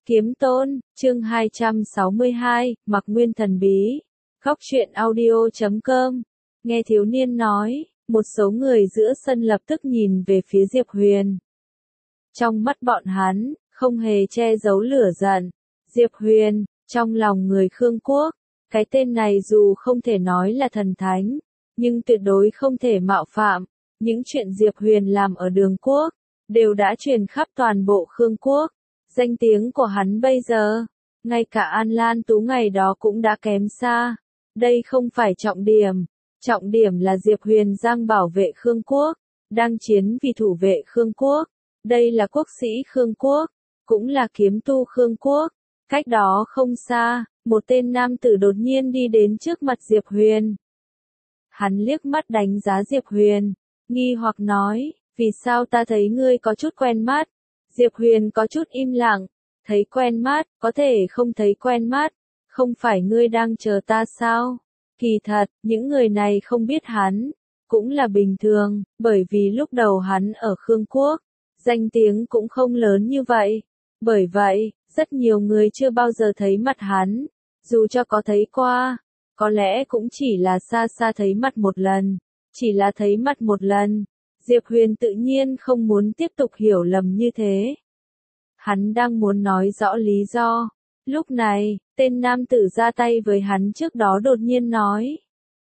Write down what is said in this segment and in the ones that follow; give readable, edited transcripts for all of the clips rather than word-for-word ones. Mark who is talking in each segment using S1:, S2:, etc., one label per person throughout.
S1: Kiếm Tôn, chương 262, Mặc Nguyên thần bí. Góc truyện audio.com. Nghe thiếu niên nói, một số người giữa sân lập tức nhìn về phía Diệp Huyền. Trong mắt bọn hắn, không hề che giấu lửa giận. Diệp Huyền, trong lòng người Khương Quốc, cái tên này dù không thể nói là thần thánh, nhưng tuyệt đối không thể mạo phạm. Những chuyện Diệp Huyền làm ở Đường Quốc, đều đã truyền khắp toàn bộ Khương Quốc. Danh tiếng của hắn bây giờ, ngay cả An Lan Tú ngày đó cũng đã kém xa. Đây không phải trọng điểm là Diệp Huyền đang bảo vệ Khương Quốc, đang chiến vì thủ vệ Khương Quốc. Đây là quốc sĩ Khương Quốc, cũng là kiếm tu Khương Quốc. Cách đó không xa, một tên nam tử đột nhiên đi đến trước mặt Diệp Huyền. Hắn liếc mắt đánh giá Diệp Huyền, nghi hoặc nói, vì sao ta thấy ngươi có chút quen mắt? Diệp Huyền có chút im lặng, thấy quen mắt, có thể không thấy quen mắt, không phải ngươi đang chờ ta sao? Kỳ thật, những người này không biết hắn, cũng là bình thường, bởi vì lúc đầu hắn ở Khương Quốc, danh tiếng cũng không lớn như vậy. Bởi vậy, rất nhiều người chưa bao giờ thấy mặt hắn, dù cho có thấy qua, có lẽ cũng chỉ là xa xa thấy mặt một lần, chỉ là thấy mặt một lần. Diệp Huyền tự nhiên không muốn tiếp tục hiểu lầm như thế. Hắn đang muốn nói rõ lý do. Lúc này, tên nam tử ra tay với hắn trước đó đột nhiên nói.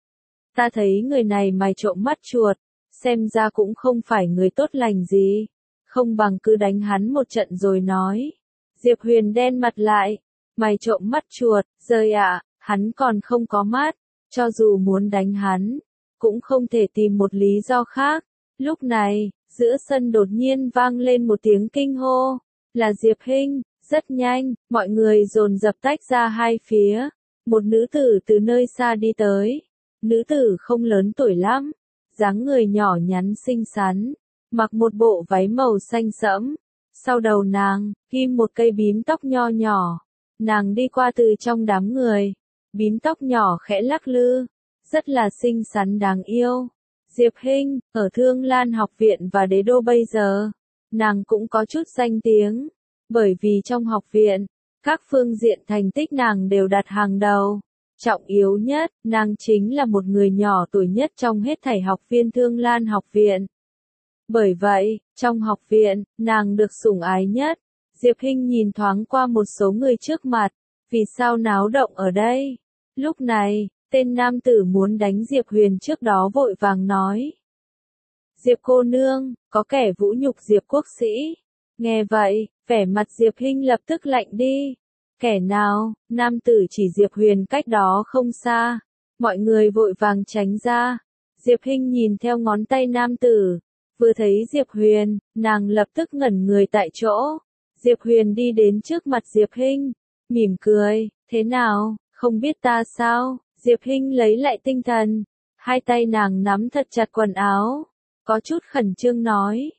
S1: Ta thấy người này mày trộm mắt chuột, xem ra cũng không phải người tốt lành gì. Không bằng cứ đánh hắn một trận rồi nói. Diệp Huyền đen mặt lại. Mày trộm mắt chuột, rơi ạ, hắn còn không có mắt. Cho dù muốn đánh hắn, cũng không thể tìm một lý do khác. Lúc này, giữa sân đột nhiên vang lên một tiếng kinh hô, là Diệp Hinh. Rất nhanh, mọi người dồn dập tách ra hai phía. Một nữ tử từ nơi xa đi tới. Nữ tử không lớn tuổi lắm, dáng người nhỏ nhắn xinh xắn, mặc một bộ váy màu xanh sẫm. Sau đầu nàng, ghim một cây bím tóc nho nhỏ. Nàng đi qua từ trong đám người. Bím tóc nhỏ khẽ lắc lư, rất là xinh xắn đáng yêu. Diệp Hinh, ở Thương Lan học viện và đế đô bây giờ, nàng cũng có chút danh tiếng, bởi vì trong học viện, các phương diện thành tích nàng đều đặt hàng đầu. Trọng yếu nhất, nàng chính là một người nhỏ tuổi nhất trong hết thảy học viên Thương Lan học viện. Bởi vậy, trong học viện, nàng được sủng ái nhất. Diệp Hinh nhìn thoáng qua một số người trước mặt, vì sao náo động ở đây? Lúc này, tên nam tử muốn đánh Diệp Huyền trước đó vội vàng nói. Diệp cô nương, có kẻ vũ nhục Diệp quốc sĩ. Nghe vậy, vẻ mặt Diệp Hinh lập tức lạnh đi. Kẻ nào? Nam tử chỉ Diệp Huyền cách đó không xa. Mọi người vội vàng tránh ra. Diệp Hinh nhìn theo ngón tay nam tử. Vừa thấy Diệp Huyền, nàng lập tức ngẩn người tại chỗ. Diệp Huyền đi đến trước mặt Diệp Hinh, mỉm cười, thế nào, không biết ta sao? Diệp Hinh lấy lại tinh thần, hai tay nàng nắm thật chặt quần áo, có chút khẩn trương nói.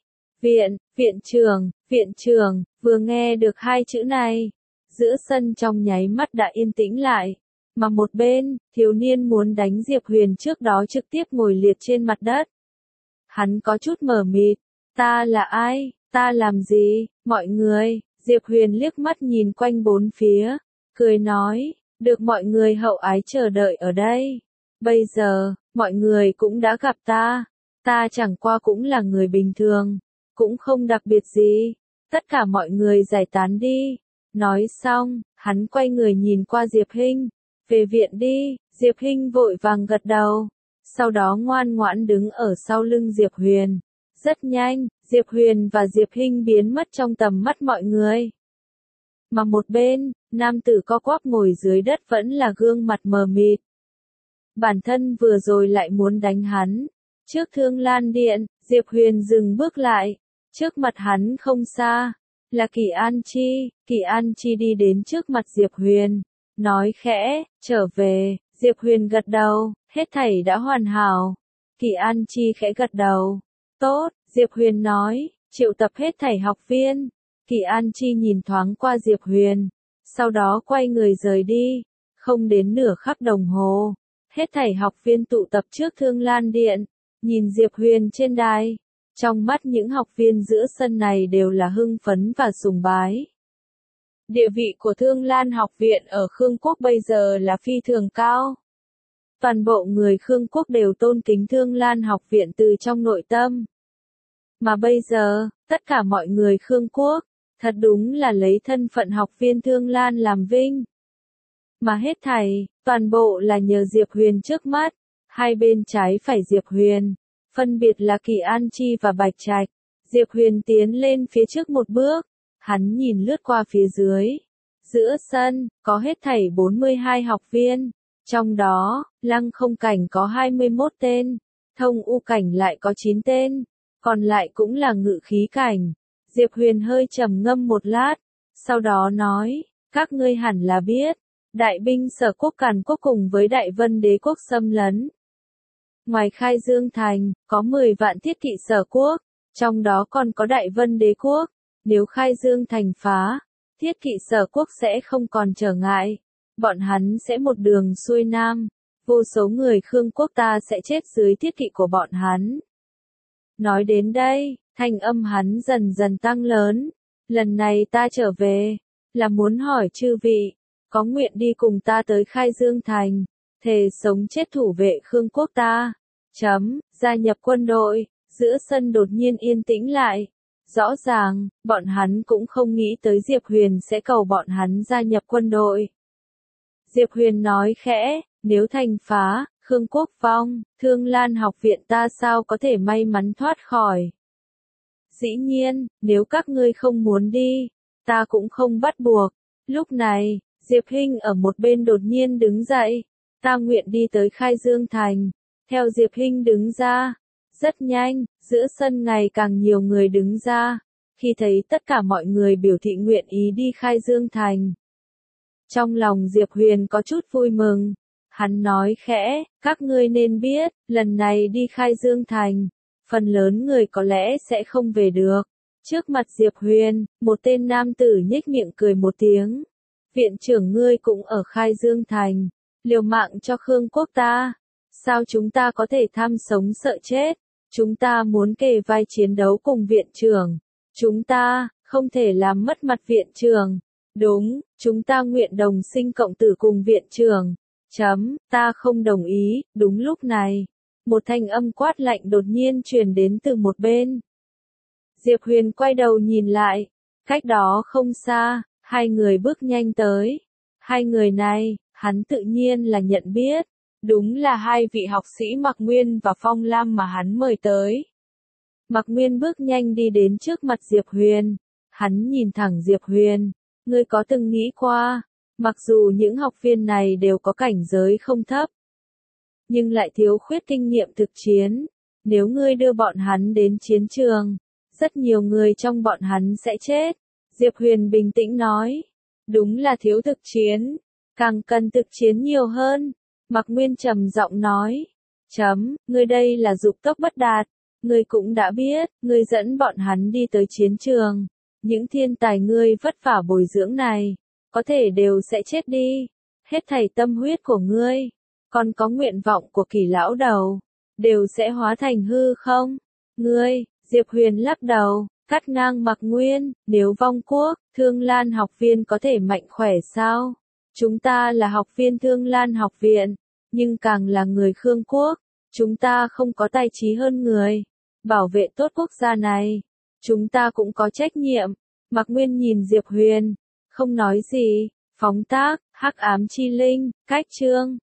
S1: Viện trưởng, vừa nghe được hai chữ này, giữa sân trong nháy mắt đã yên tĩnh lại, mà một bên, thiếu niên muốn đánh Diệp Huyền trước đó trực tiếp ngồi liệt trên mặt đất. Hắn có chút mờ mịt, ta là ai, ta làm gì, mọi người, Diệp Huyền liếc mắt nhìn quanh bốn phía, cười nói. Được mọi người hậu ái chờ đợi ở đây. Bây giờ, mọi người cũng đã gặp ta chẳng qua cũng là người bình thường, cũng không đặc biệt gì. Tất cả mọi người giải tán đi. Nói xong, hắn quay người nhìn qua Diệp Hinh. Về viện đi, Diệp Hinh vội vàng gật đầu. Sau đó ngoan ngoãn đứng ở sau lưng Diệp Huyền. Rất nhanh, Diệp Huyền và Diệp Hinh biến mất trong tầm mắt mọi người. Mà một bên, nam tử co quắp ngồi dưới đất vẫn là gương mặt mờ mịt. Bản thân vừa rồi lại muốn đánh hắn. Trước Thương Lan Điện, Diệp Huyền dừng bước lại. Trước mặt hắn không xa, là Kỳ An Chi. Kỳ An Chi đi đến trước mặt Diệp Huyền, nói khẽ, trở về. Diệp Huyền gật đầu, hết thảy đã hoàn hảo. Kỳ An Chi khẽ gật đầu. Tốt, Diệp Huyền nói, triệu tập hết thảy học viên. Kỳ An Chi nhìn thoáng qua Diệp Huyền, sau đó quay người rời đi. Không đến nửa khắc đồng hồ, hết thảy học viên tụ tập trước Thương Lan Điện, nhìn Diệp Huyền trên đài. Trong mắt những học viên giữa sân này đều là hưng phấn và sùng bái. Địa vị của Thương Lan học viện ở Khương Quốc bây giờ là phi thường cao. Toàn bộ người Khương Quốc đều tôn kính Thương Lan học viện từ trong nội tâm. Mà bây giờ, tất cả mọi người Khương Quốc, thật đúng là lấy thân phận học viên Thương Lan làm vinh. Mà hết thảy, toàn bộ là nhờ Diệp Huyền trước mắt, hai bên trái phải Diệp Huyền, phân biệt là Kỳ An Chi và Bạch Trạch. Diệp Huyền tiến lên phía trước một bước, hắn nhìn lướt qua phía dưới. Giữa sân, có hết thảy 42 học viên, trong đó, Lăng Không Cảnh có 21 tên, Thông U Cảnh lại có 9 tên, còn lại cũng là ngự khí cảnh. Diệp Huyền hơi trầm ngâm một lát, sau đó nói, các ngươi hẳn là biết, đại binh Sở Quốc Càn Quốc cùng với Đại Vân Đế Quốc xâm lấn. Ngoài Khai Dương Thành, có 10 vạn thiết kỵ Sở Quốc, trong đó còn có Đại Vân Đế Quốc. Nếu Khai Dương Thành phá, thiết kỵ Sở Quốc sẽ không còn trở ngại. Bọn hắn sẽ một đường xuôi nam. Vô số người Khương Quốc ta sẽ chết dưới thiết kỵ của bọn hắn. Nói đến đây, thanh âm hắn dần dần tăng lớn. Lần này ta trở về, là muốn hỏi chư vị, có nguyện đi cùng ta tới Khai Dương Thành, thề sống chết thủ vệ Khương Quốc ta. Gia nhập quân đội, giữa sân đột nhiên yên tĩnh lại. Rõ ràng, bọn hắn cũng không nghĩ tới Diệp Huyền sẽ cầu bọn hắn gia nhập quân đội. Diệp Huyền nói khẽ, nếu thành phá, Khương Quốc vong, Thương Lan học viện ta sao có thể may mắn thoát khỏi. Dĩ nhiên, nếu các ngươi không muốn đi, ta cũng không bắt buộc. Lúc này, Diệp Hinh ở một bên đột nhiên đứng dậy, ta nguyện đi tới Khai Dương Thành. Theo Diệp Hinh đứng ra, rất nhanh, giữa sân ngày càng nhiều người đứng ra, khi thấy tất cả mọi người biểu thị nguyện ý đi Khai Dương Thành. Trong lòng Diệp Huyền có chút vui mừng, hắn nói khẽ, các ngươi nên biết, lần này đi Khai Dương Thành, phần lớn người có lẽ sẽ không về được. Trước mặt Diệp Huyền, một tên nam tử nhếch miệng cười một tiếng. Viện trưởng ngươi cũng ở Khai Dương Thành, liều mạng cho Khương Quốc ta. Sao chúng ta có thể tham sống sợ chết? Chúng ta muốn kề vai chiến đấu cùng viện trưởng. Chúng ta, không thể làm mất mặt viện trưởng. Đúng, chúng ta nguyện đồng sinh cộng tử cùng viện trưởng. Ta không đồng ý. Đúng lúc này, một thanh âm quát lạnh đột nhiên truyền đến từ một bên. Diệp Huyền quay đầu nhìn lại, cách đó không xa, hai người bước nhanh tới. Hai người này, hắn tự nhiên là nhận biết. Đúng là hai vị học sĩ Mạc Nguyên và Phong Lam mà hắn mời tới. Mạc Nguyên bước nhanh đi đến trước mặt Diệp Huyền. Hắn nhìn thẳng Diệp Huyền. Ngươi có từng nghĩ qua, mặc dù những học viên này đều có cảnh giới không thấp, nhưng lại thiếu khuyết kinh nghiệm thực chiến. Nếu ngươi đưa bọn hắn đến chiến trường, rất nhiều người trong bọn hắn sẽ chết. Diệp Huyền bình tĩnh nói. Đúng là thiếu thực chiến, càng cần thực chiến nhiều hơn. Mạc Nguyên trầm giọng nói. Ngươi đây là dục tốc bất đạt. Ngươi cũng đã biết, ngươi dẫn bọn hắn đi tới chiến trường. Những thiên tài ngươi vất vả bồi dưỡng này, có thể đều sẽ chết đi. Hết thảy tâm huyết của ngươi, còn có nguyện vọng của Kỳ lão đầu, đều sẽ hóa thành hư không? Ngươi, Diệp Huyền lắc đầu, cắt ngang Mạc Nguyên, nếu vong quốc, Thương Lan học viên có thể mạnh khỏe sao? Chúng ta là học viên Thương Lan học viện, nhưng càng là người Khương Quốc, chúng ta không có tài trí hơn người. Bảo vệ tốt quốc gia này, chúng ta cũng có trách nhiệm. Mạc Nguyên nhìn Diệp Huyền, không nói gì. Phóng tác, Hắc Ám Chi Linh, cách chương.